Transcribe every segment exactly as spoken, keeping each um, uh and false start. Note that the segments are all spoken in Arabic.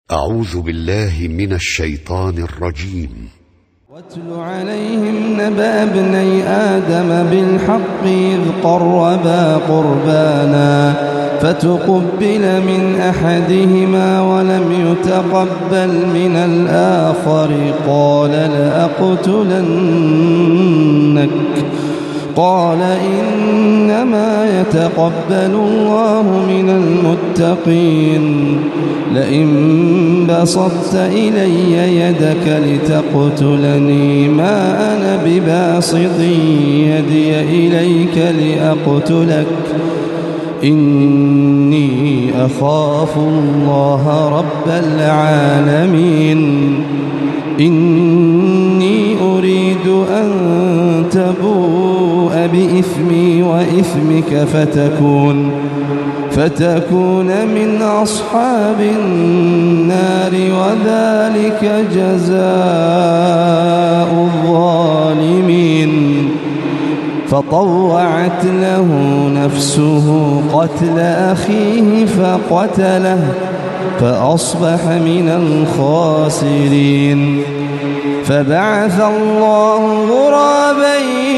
أعوذ بالله من الشيطان الرجيم. واتل عليهم نبأ ابني آدم بالحق إذ قربا قربانا فتقبل من أحدهما ولم يتقبل من الآخر قال لأقتلنك قال إنما يتقبل الله من المتقين لئن بسطت إلي يدك لتقتلني ما أنا بباسط يدي إليك لأقتلك إني أخاف الله رب العالمين إني أريد أن تبوء بإثمي وإثمك فتكون فتكون من أصحاب النار وذلك جزاء الظالمين فطوعت له نفسه قتل أخيه فقتله فأصبح من الخاسرين فبعث الله غرابا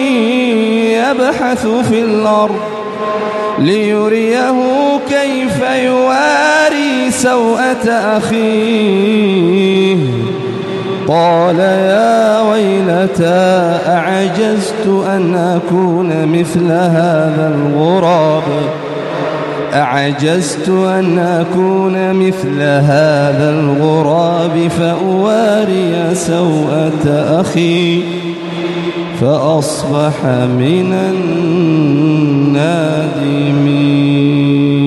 يبحث في الأرض ليريه كيف يواري سوءة أخيه قال يا ويلتى أعجزت أن أكون مثل هذا الغراب أعجزت أن أكون مثل هذا الغراب فأواري سوءة أخي فأصبح من النادمين.